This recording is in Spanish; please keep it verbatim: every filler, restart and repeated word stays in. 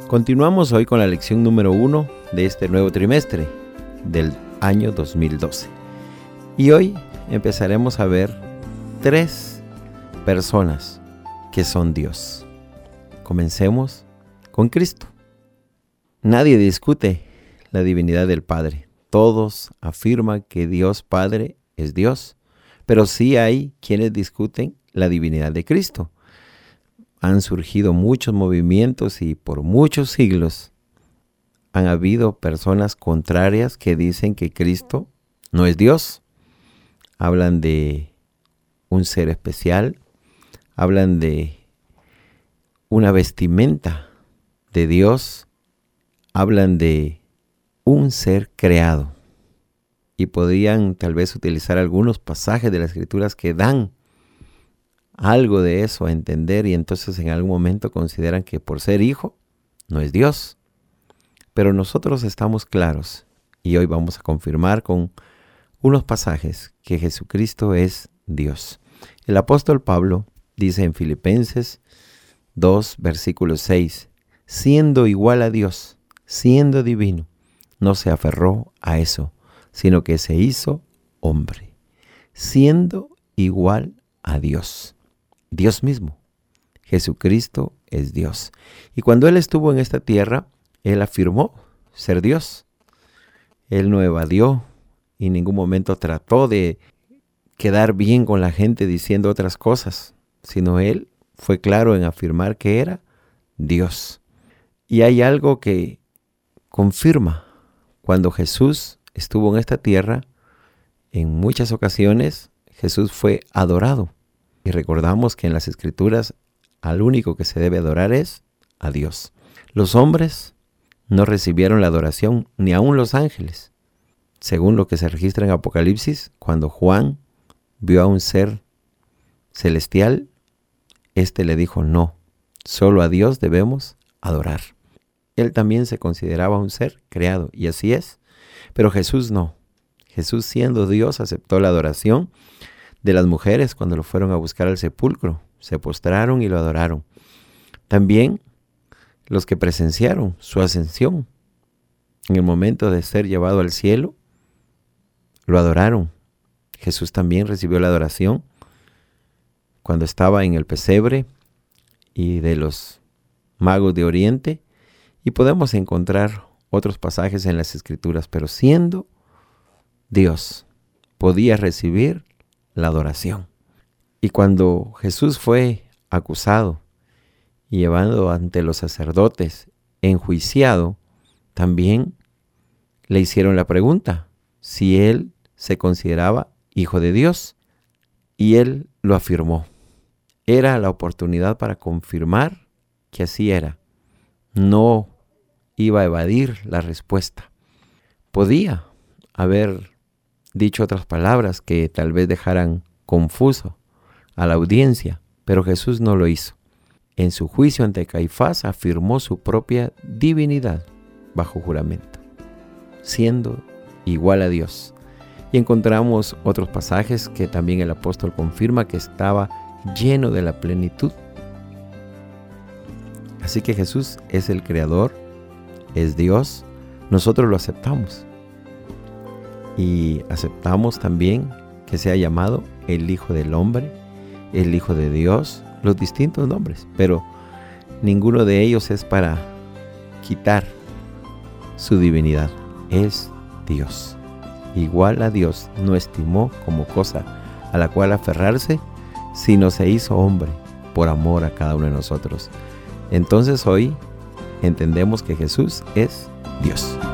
Continuamos hoy con la lección número uno de este nuevo trimestre del año dos mil doce. Y hoy empezaremos a ver tres personas que son Dios. Comencemos con Cristo. Nadie discute la divinidad del Padre. Todos afirman que Dios Padre es Dios, pero sí hay quienes discuten la divinidad de Cristo. Han surgido muchos movimientos y por muchos siglos han habido personas contrarias que dicen que Cristo no es Dios. Hablan de un ser especial, hablan de una vestimenta de Dios, hablan de un ser creado. Y podrían tal vez utilizar algunos pasajes de las Escrituras que dan algo de eso a entender, y entonces en algún momento consideran que por ser hijo no es Dios. Pero nosotros estamos claros, y hoy vamos a confirmar con unos pasajes que Jesucristo es Dios. El apóstol Pablo dice en Filipenses dos, versículo seis, siendo igual a Dios, siendo divino, no se aferró a eso, sino que se hizo hombre, siendo igual a Dios. Dios mismo. Jesucristo es Dios. Y cuando Él estuvo en esta tierra, Él afirmó ser Dios. Él no evadió y en ningún momento trató de quedar bien con la gente diciendo otras cosas, sino Él fue claro en afirmar que era Dios. Y hay algo que confirma cuando Jesús estuvo en esta tierra, en muchas ocasiones Jesús fue adorado. Y recordamos que en las Escrituras al único que se debe adorar es a Dios. Los hombres no recibieron la adoración, ni aun los ángeles. Según lo que se registra en Apocalipsis, cuando Juan vio a un ser celestial, éste le dijo no, solo a Dios debemos adorar. Él también se consideraba un ser creado, y así es. Pero Jesús no. Jesús, siendo Dios, aceptó la adoración de las mujeres cuando lo fueron a buscar al sepulcro. Se postraron y lo adoraron. También los que presenciaron su ascensión, en el momento de ser llevado al cielo, lo adoraron. Jesús también recibió la adoración cuando estaba en el pesebre y de los magos de Oriente. Y podemos encontrar otros pasajes en las Escrituras, pero siendo Dios, podía recibir la adoración. Y cuando Jesús fue acusado y llevado ante los sacerdotes, enjuiciado, también le hicieron la pregunta si él se consideraba hijo de Dios, y él lo afirmó. Era la oportunidad para confirmar que así era. No iba a evadir la respuesta. Podía haber dicho otras palabras que tal vez dejaran confuso a la audiencia, pero Jesús no lo hizo. En su juicio ante Caifás afirmó su propia divinidad bajo juramento, siendo igual a Dios. Y encontramos otros pasajes que también el apóstol confirma que estaba lleno de la plenitud. Así que Jesús es el Creador, es Dios, nosotros lo aceptamos. Y aceptamos también que sea llamado el Hijo del Hombre, el Hijo de Dios, los distintos nombres, pero ninguno de ellos es para quitar su divinidad. Es Dios. Igual a Dios, no estimó como cosa a la cual aferrarse, sino se hizo hombre por amor a cada uno de nosotros. Entonces hoy entendemos que Jesús es Dios.